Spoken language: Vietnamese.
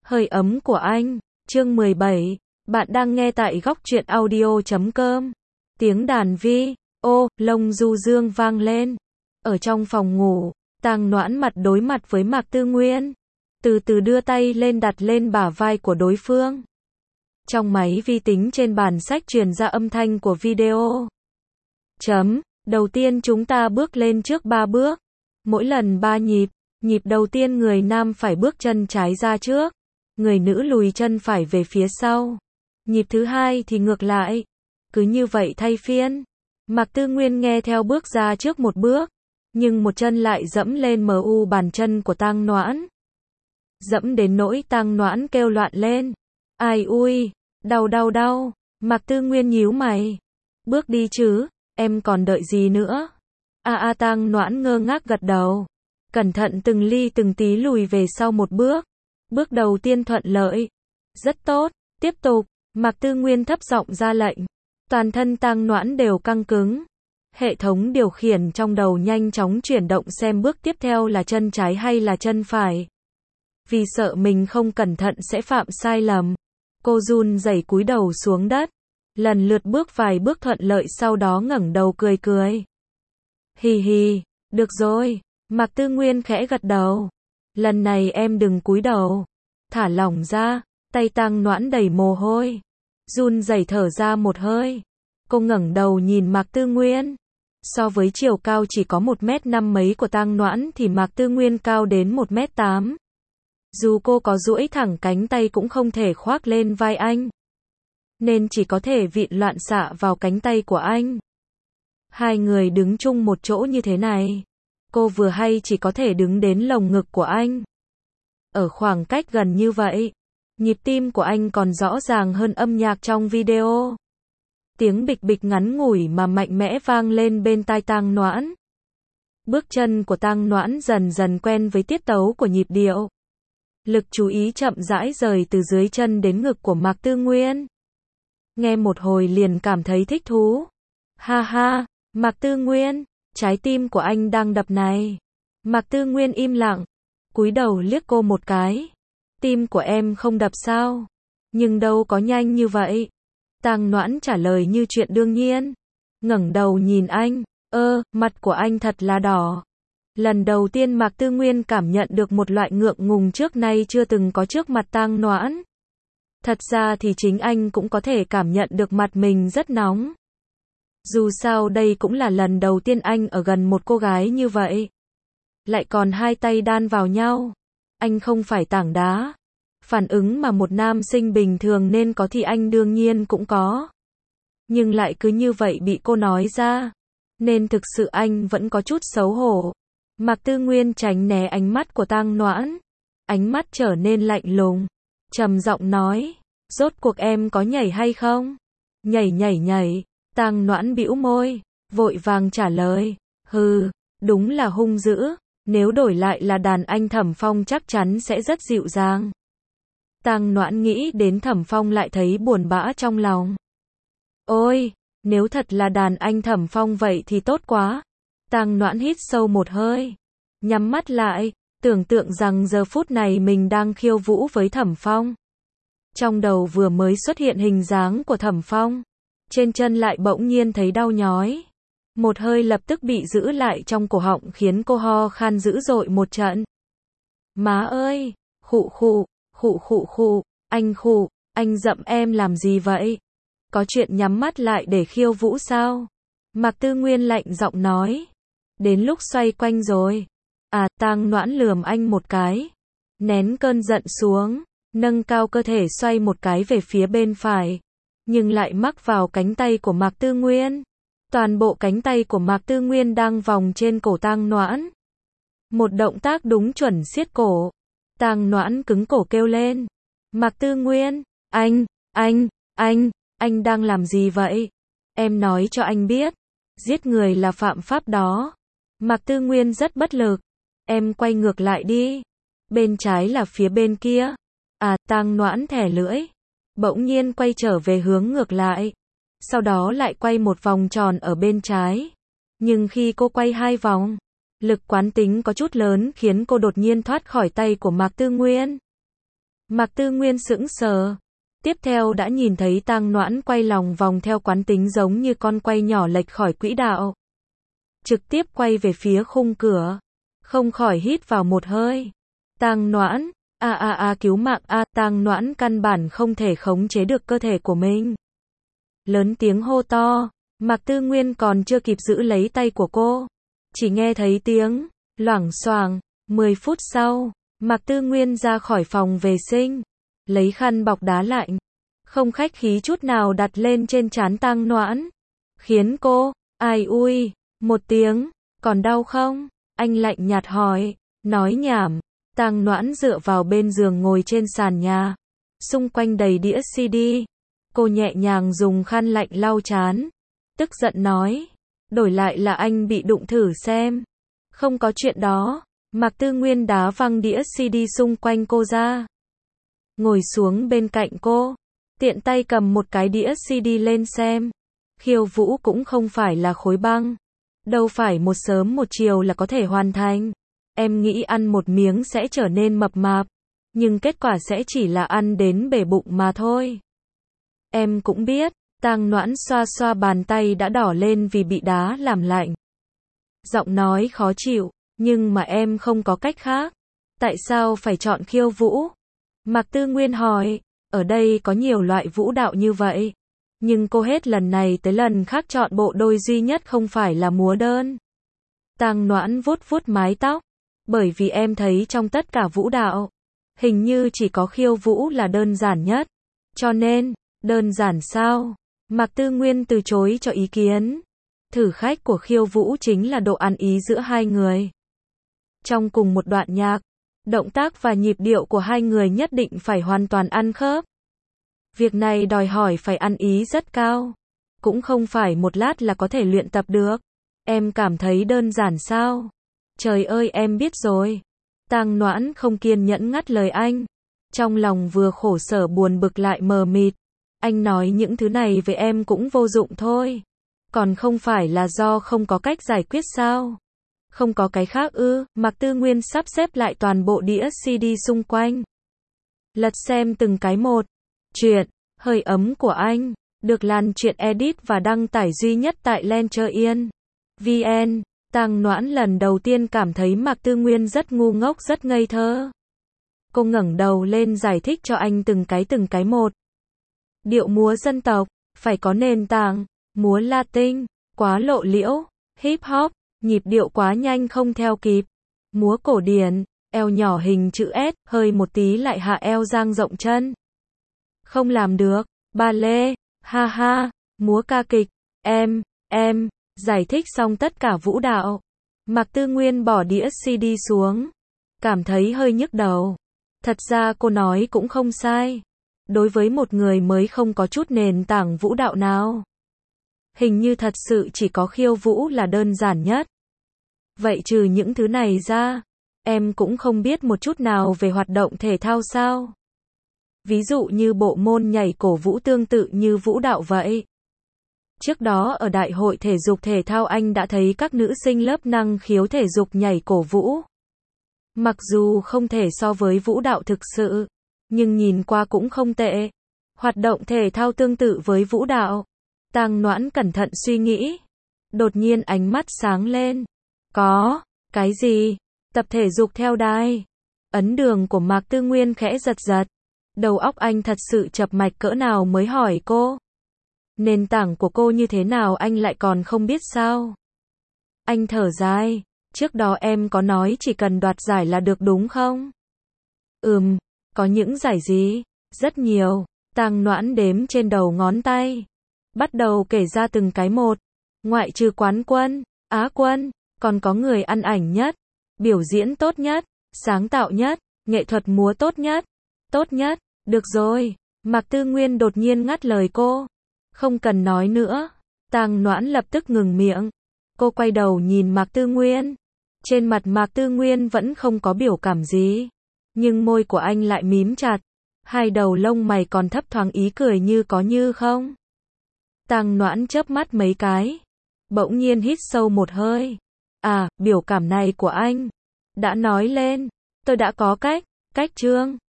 Hơi ấm của anh, chương 17. Bạn đang nghe tại góc truyện audio.com. Tiếng đàn vi, ô, lông du dương vang lên. Ở trong phòng ngủ, Tang Noãn mặt đối mặt với Mạc Tư Nguyên. Từ từ đưa tay lên đặt lên bả vai của đối phương. Trong máy vi tính trên bàn sách truyền ra âm thanh của video. Đầu tiên chúng ta bước lên trước 3 bước. Mỗi lần 3 nhịp. Nhịp đầu tiên người nam phải bước chân trái ra trước. Người nữ lùi chân phải về phía sau. Nhịp thứ hai thì ngược lại. Cứ như vậy thay phiên. Mạc Tư Nguyên nghe theo bước ra trước một bước. Nhưng một chân lại dẫm lên bàn chân của Tang Noãn. Dẫm đến nỗi Tang Noãn kêu loạn lên. Ai ui, đau đau đau. Mạc Tư Nguyên nhíu mày. Bước đi chứ, em còn đợi gì nữa? Tang Noãn ngơ ngác gật đầu. Cẩn thận từng ly từng tí lùi về sau một bước. Bước đầu tiên thuận lợi. Rất tốt, tiếp tục. Mạc Tư Nguyên thấp giọng ra lệnh. Toàn thân Tang Noãn đều căng cứng. Hệ thống điều khiển trong đầu nhanh chóng chuyển động xem bước tiếp theo là chân trái hay là chân phải. Vì sợ mình không cẩn thận sẽ phạm sai lầm. Cô run rẩy cúi đầu xuống đất. Lần lượt bước vài bước thuận lợi sau đó ngẩng đầu cười cười. Hì hì, được rồi. Mạc Tư Nguyên khẽ gật đầu. Lần này em đừng cúi đầu. Thả lỏng ra, tay Tang Noãn đầy mồ hôi. Run rẩy thở ra một hơi. Cô ngẩng đầu nhìn Mạc Tư Nguyên. So với chiều cao chỉ có 1m5 mấy của Tang Noãn thì Mạc Tư Nguyên cao đến 1m8. Dù cô có duỗi thẳng cánh tay cũng không thể khoác lên vai anh. Nên chỉ có thể vịn loạn xạ vào cánh tay của anh. Hai người đứng chung một chỗ như thế này. Cô vừa hay chỉ có thể đứng đến lồng ngực của anh. Ở khoảng cách gần như vậy, nhịp tim của anh còn rõ ràng hơn âm nhạc trong video. Tiếng bịch bịch ngắn ngủi mà mạnh mẽ vang lên bên tai Tang Noãn. Bước chân của Tang Noãn dần dần quen với tiết tấu của nhịp điệu. Lực chú ý chậm rãi rời từ dưới chân đến ngực của Mạc Tư Nguyên. Nghe một hồi liền cảm thấy thích thú. Ha ha, Mạc Tư Nguyên, trái tim của anh đang đập này. Mạc Tư Nguyên im lặng, cúi đầu liếc cô một cái. Tim của em không đập sao? Nhưng đâu có nhanh như vậy. Tang Noãn trả lời như chuyện đương nhiên. Ngẩng đầu nhìn anh, mặt của anh thật là đỏ. Lần đầu tiên Mạc Tư Nguyên cảm nhận được một loại ngượng ngùng trước nay chưa từng có trước mặt Tang Noãn. Thật ra thì chính anh cũng có thể cảm nhận được mặt mình rất nóng. Dù sao đây cũng là lần đầu tiên anh ở gần một cô gái như vậy. Lại còn hai tay đan vào nhau. Anh không phải tảng đá. Phản ứng mà một nam sinh bình thường nên có thì anh đương nhiên cũng có. Nhưng lại cứ như vậy bị cô nói ra. Nên thực sự anh vẫn có chút xấu hổ. Mạc Tư Nguyên tránh né ánh mắt của Tang Noãn. Ánh mắt trở nên lạnh lùng. Trầm giọng nói. Rốt cuộc em có nhảy hay không? Nhảy. Tang Noãn bĩu môi. Vội vàng trả lời. Hừ, đúng là hung dữ. Nếu đổi lại là đàn anh Thẩm Phong chắc chắn sẽ rất dịu dàng. Tang Noãn nghĩ đến Thẩm Phong lại thấy buồn bã trong lòng. Ôi, nếu thật là đàn anh Thẩm Phong vậy thì tốt quá. Tang Noãn hít sâu một hơi. Nhắm mắt lại, tưởng tượng rằng giờ phút này mình đang khiêu vũ với Thẩm Phong. Trong đầu vừa mới xuất hiện hình dáng của Thẩm Phong. Trên chân lại bỗng nhiên thấy đau nhói. Một hơi lập tức bị giữ lại trong cổ họng khiến cô ho khan dữ dội một trận. Má ơi, khụ, anh dậm em làm gì vậy? Có chuyện nhắm mắt lại để khiêu vũ sao? Mạc Tư Nguyên lạnh giọng nói. Đến lúc xoay quanh rồi. Tang Noãn lườm anh một cái. Nén cơn giận xuống, nâng cao cơ thể xoay một cái về phía bên phải. Nhưng lại mắc vào cánh tay của Mạc Tư Nguyên. Toàn bộ cánh tay của Mạc Tư Nguyên đang vòng trên cổ Tang Noãn. Một động tác đúng chuẩn siết cổ. Tang Noãn cứng cổ kêu lên. Mạc Tư Nguyên, anh đang làm gì vậy? Em nói cho anh biết. Giết người là phạm pháp đó. Mạc Tư Nguyên rất bất lực. Em quay ngược lại đi. Bên trái là phía bên kia. Tang Noãn thẻ lưỡi. Bỗng nhiên quay trở về hướng ngược lại. Sau đó lại quay một vòng tròn ở bên trái. Nhưng khi cô quay 2 vòng, lực quán tính có chút lớn khiến cô đột nhiên thoát khỏi tay của Mạc Tư Nguyên. Mạc Tư Nguyên sững sờ. Tiếp theo đã nhìn thấy Tang Noãn quay lòng vòng theo quán tính giống như con quay nhỏ lệch khỏi quỹ đạo. Trực tiếp quay về phía khung cửa. Không khỏi hít vào một hơi. Tang Noãn, cứu mạng a, Tang Noãn căn bản không thể khống chế được cơ thể của mình. Lớn tiếng hô to, Mạc Tư Nguyên còn chưa kịp giữ lấy tay của cô. Chỉ nghe thấy tiếng, loảng xoảng, 10 phút sau, Mạc Tư Nguyên ra khỏi phòng vệ sinh, lấy khăn bọc đá lạnh, không khách khí chút nào đặt lên trên trán Tang Noãn, khiến cô, ai ui, một tiếng, còn đau không? Anh lạnh nhạt hỏi, nói nhảm. Tang Noãn dựa vào bên giường ngồi trên sàn nhà, xung quanh đầy đĩa CD. Cô nhẹ nhàng dùng khăn lạnh lau trán, tức giận nói, đổi lại là anh bị đụng thử xem. Không có chuyện đó. Mạc Tư Nguyên đá văng đĩa CD xung quanh cô ra, ngồi xuống bên cạnh cô, tiện tay cầm một cái đĩa CD lên xem. Khiêu vũ cũng không phải là khối băng, đâu phải một sớm một chiều là có thể hoàn thành. Em nghĩ ăn một miếng sẽ trở nên mập mạp, nhưng kết quả sẽ chỉ là ăn đến bể bụng mà thôi. Em cũng biết. Tang Noãn xoa xoa bàn tay đã đỏ lên vì bị đá làm lạnh. Giọng nói khó chịu, nhưng mà em không có cách khác. Tại sao phải chọn khiêu vũ? Mạc Tư Nguyên hỏi, ở đây có nhiều loại vũ đạo như vậy. Nhưng cô hết lần này tới lần khác chọn bộ đôi duy nhất không phải là múa đơn. Tang Noãn vuốt vuốt mái tóc, bởi vì em thấy trong tất cả vũ đạo, hình như chỉ có khiêu vũ là đơn giản nhất. Cho nên, đơn giản sao? Mạc Tư Nguyên từ chối cho ý kiến. Thử khách của khiêu vũ chính là độ ăn ý giữa hai người. Trong cùng một đoạn nhạc, động tác và nhịp điệu của hai người nhất định phải hoàn toàn ăn khớp. Việc này đòi hỏi phải ăn ý rất cao. Cũng không phải một lát là có thể luyện tập được. Em cảm thấy đơn giản sao? Trời ơi, em biết rồi. Tang Noãn không kiên nhẫn ngắt lời anh. Trong lòng vừa khổ sở buồn bực lại mờ mịt. Anh nói những thứ này với em cũng vô dụng thôi. Còn không phải là do không có cách giải quyết sao? Không có cái khác ư? Mạc Tư Nguyên sắp xếp lại toàn bộ đĩa CD xung quanh, lật xem từng cái một. Chuyện Hơi ấm của anh được lan truyện edit và đăng tải duy nhất tại Lencher.vn. Tang Noãn lần đầu tiên cảm thấy Mạc Tư Nguyên rất ngu ngốc, rất ngây thơ. Cô ngẩng đầu lên giải thích cho anh từng cái một. Điệu múa dân tộc phải có nền tảng, múa Latin quá lộ liễu, hip hop nhịp điệu quá nhanh không theo kịp. Múa cổ điển, eo nhỏ hình chữ S, hơi một tí lại hạ eo dang rộng chân. Không làm được. Ballet, ha ha. Múa ca kịch, em. Giải thích xong tất cả vũ đạo, Mạc Tư Nguyên bỏ đĩa CD xuống, cảm thấy hơi nhức đầu. Thật ra cô nói cũng không sai. Đối với một người mới không có chút nền tảng vũ đạo nào, hình như thật sự chỉ có khiêu vũ là đơn giản nhất. Vậy trừ những thứ này ra, em cũng không biết một chút nào về hoạt động thể thao sao? Ví dụ như bộ môn nhảy cổ vũ tương tự như vũ đạo vậy. Trước đó ở Đại hội Thể dục Thể thao anh đã thấy các nữ sinh lớp năng khiếu thể dục nhảy cổ vũ. Mặc dù không thể so với vũ đạo thực sự, nhưng nhìn qua cũng không tệ. Hoạt động thể thao tương tự với vũ đạo. Tang Noãn cẩn thận suy nghĩ. Đột nhiên ánh mắt sáng lên. Có, cái gì? Tập thể dục theo đài. Ấn đường của Mạc Tư Nguyên khẽ giật giật. Đầu óc anh thật sự chập mạch cỡ nào mới hỏi cô. Nền tảng của cô như thế nào anh lại còn không biết sao? Anh thở dài. Trước đó em có nói chỉ cần đoạt giải là được đúng không? Có những giải gì? Rất nhiều. Tang Noãn đếm trên đầu ngón tay. Bắt đầu kể ra từng cái một. Ngoại trừ quán quân, Á quân, còn có người ăn ảnh nhất, biểu diễn tốt nhất, sáng tạo nhất, nghệ thuật múa tốt nhất. Tốt nhất, được rồi. Mạc Tư Nguyên đột nhiên ngắt lời cô. Không cần nói nữa. Tang Noãn lập tức ngừng miệng. Cô quay đầu nhìn Mạc Tư Nguyên. Trên mặt Mạc Tư Nguyên vẫn không có biểu cảm gì. Nhưng môi của anh lại mím chặt. Hai đầu lông mày còn thấp thoáng ý cười như có như không. Tang Noãn chớp mắt mấy cái. Bỗng nhiên hít sâu một hơi. À, biểu cảm này của anh. Đã nói lên. Tôi đã có cách trương.